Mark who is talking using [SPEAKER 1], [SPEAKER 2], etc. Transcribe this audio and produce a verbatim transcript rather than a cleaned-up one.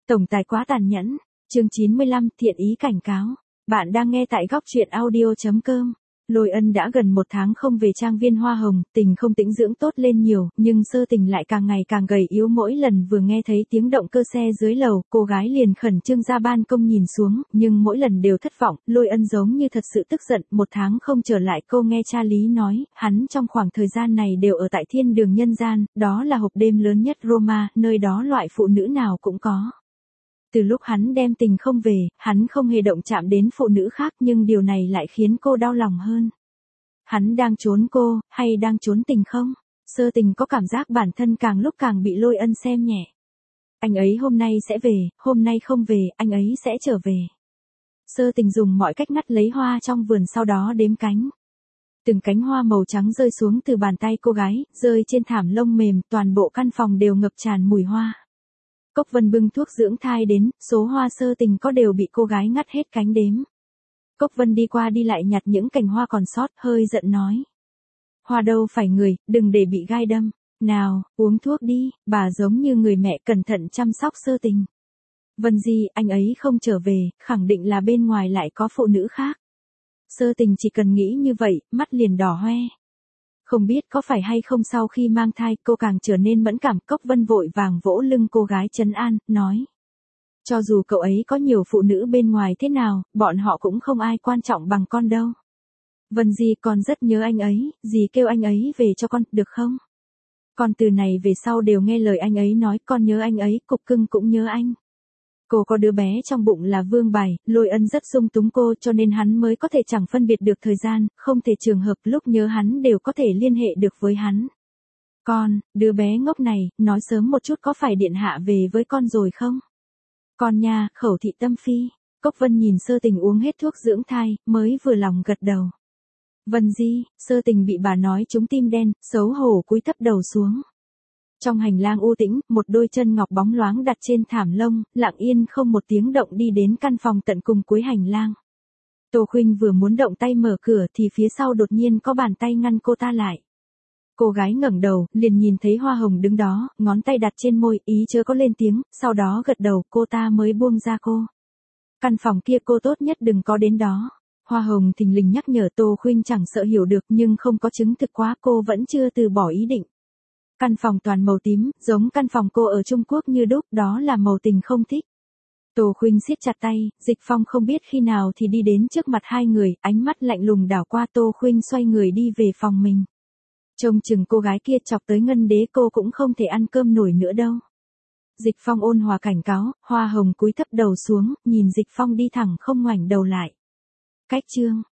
[SPEAKER 1] Tổng tài quá tàn nhẫn. Chương chín mươi lăm, thiện ý cảnh cáo. Bạn đang nghe tại góc truyện audio chấm com. Lôi Ân đã gần một tháng không về trang viên Hoa Hồng, tình không tĩnh dưỡng tốt lên nhiều, nhưng Sơ Tình lại càng ngày càng gầy yếu. Mỗi lần vừa nghe thấy tiếng động cơ xe dưới lầu, cô gái liền khẩn trương ra ban công nhìn xuống, nhưng mỗi lần đều thất vọng. Lôi Ân giống như thật sự tức giận, một tháng không trở lại. Cô nghe cha Lý nói, hắn trong khoảng thời gian này đều ở tại thiên đường nhân gian, đó là hộp đêm lớn nhất Roma, nơi đó loại phụ nữ nào cũng có. Từ lúc hắn đem tình không về, hắn không hề động chạm đến phụ nữ khác, nhưng điều này lại khiến cô đau lòng hơn. Hắn đang trốn cô, hay đang trốn tình không? Sơ Tình có cảm giác bản thân càng lúc càng bị Lôi Ân xem nhẹ. Anh ấy hôm nay sẽ về, hôm nay không về, anh ấy sẽ trở về. Sơ Tình dùng mọi cách ngắt lấy hoa trong vườn, sau đó đếm cánh. Từng cánh hoa màu trắng rơi xuống từ bàn tay cô gái, rơi trên thảm lông mềm, toàn bộ căn phòng đều ngập tràn mùi hoa. Cốc Vân bưng thuốc dưỡng thai đến, số hoa Sơ Tình có đều bị cô gái ngắt hết cánh đếm. Cốc Vân đi qua đi lại nhặt những cành hoa còn sót, hơi giận nói. Hoa đâu phải người, đừng để bị gai đâm. Nào, uống thuốc đi, bà giống như người mẹ cẩn thận chăm sóc Sơ Tình. Vân gì, anh ấy không trở về, khẳng định là bên ngoài lại có phụ nữ khác. Sơ Tình chỉ cần nghĩ như vậy, mắt liền đỏ hoe. Không biết có phải hay không sau khi mang thai cô càng trở nên mẫn cảm. Cốc Vân vội vàng vỗ lưng cô gái trấn an, nói. Cho dù cậu ấy có nhiều phụ nữ bên ngoài thế nào, bọn họ cũng không ai quan trọng bằng con đâu. Vân gì, con rất nhớ anh ấy, dì kêu anh ấy về cho con, được không? Con từ này về sau đều nghe lời anh ấy nói, con nhớ anh ấy, cục cưng cũng nhớ anh. Cô có đứa bé trong bụng là Vương Bài, Lôi Ân rất sung túng cô cho nên hắn mới có thể chẳng phân biệt được thời gian, không thể trường hợp lúc nhớ hắn đều có thể liên hệ được với hắn. Con, đứa bé ngốc này, nói sớm một chút có phải điện hạ về với con rồi không? Con nha, khẩu thị tâm phi. Cốc Vân nhìn Sơ Tình uống hết thuốc dưỡng thai, mới vừa lòng gật đầu. Vân gì, Sơ Tình bị bà nói trúng tim đen, xấu hổ cúi thấp đầu xuống. Trong hành lang u tĩnh, một đôi chân ngọc bóng loáng đặt trên thảm lông, lặng yên không một tiếng động đi đến căn phòng tận cùng cuối hành lang. Tô Khuynh vừa muốn động tay mở cửa thì phía sau đột nhiên có bàn tay ngăn cô ta lại. Cô gái ngẩng đầu, liền nhìn thấy Hoa Hồng đứng đó, ngón tay đặt trên môi, ý chớ có lên tiếng, sau đó gật đầu, cô ta mới buông ra cô. Căn phòng kia cô tốt nhất đừng có đến đó. Hoa Hồng thình lình nhắc nhở. Tô Khuynh chẳng sợ hiểu được nhưng không có chứng thực quá, cô vẫn chưa từ bỏ ý định. Căn phòng toàn màu tím, giống căn phòng cô ở Trung Quốc như đúc, đó là màu tình không thích. Tô Khuynh siết chặt tay, Dịch Phong không biết khi nào thì đi đến trước mặt hai người, ánh mắt lạnh lùng đảo qua. Tô Khuynh xoay người đi về phòng mình. Trông chừng cô gái kia chọc tới ngân đế cô cũng không thể ăn cơm nổi nữa đâu. Dịch Phong ôn hòa cảnh cáo. Hoa Hồng cúi thấp đầu xuống, nhìn Dịch Phong đi thẳng không ngoảnh đầu lại. Cách chương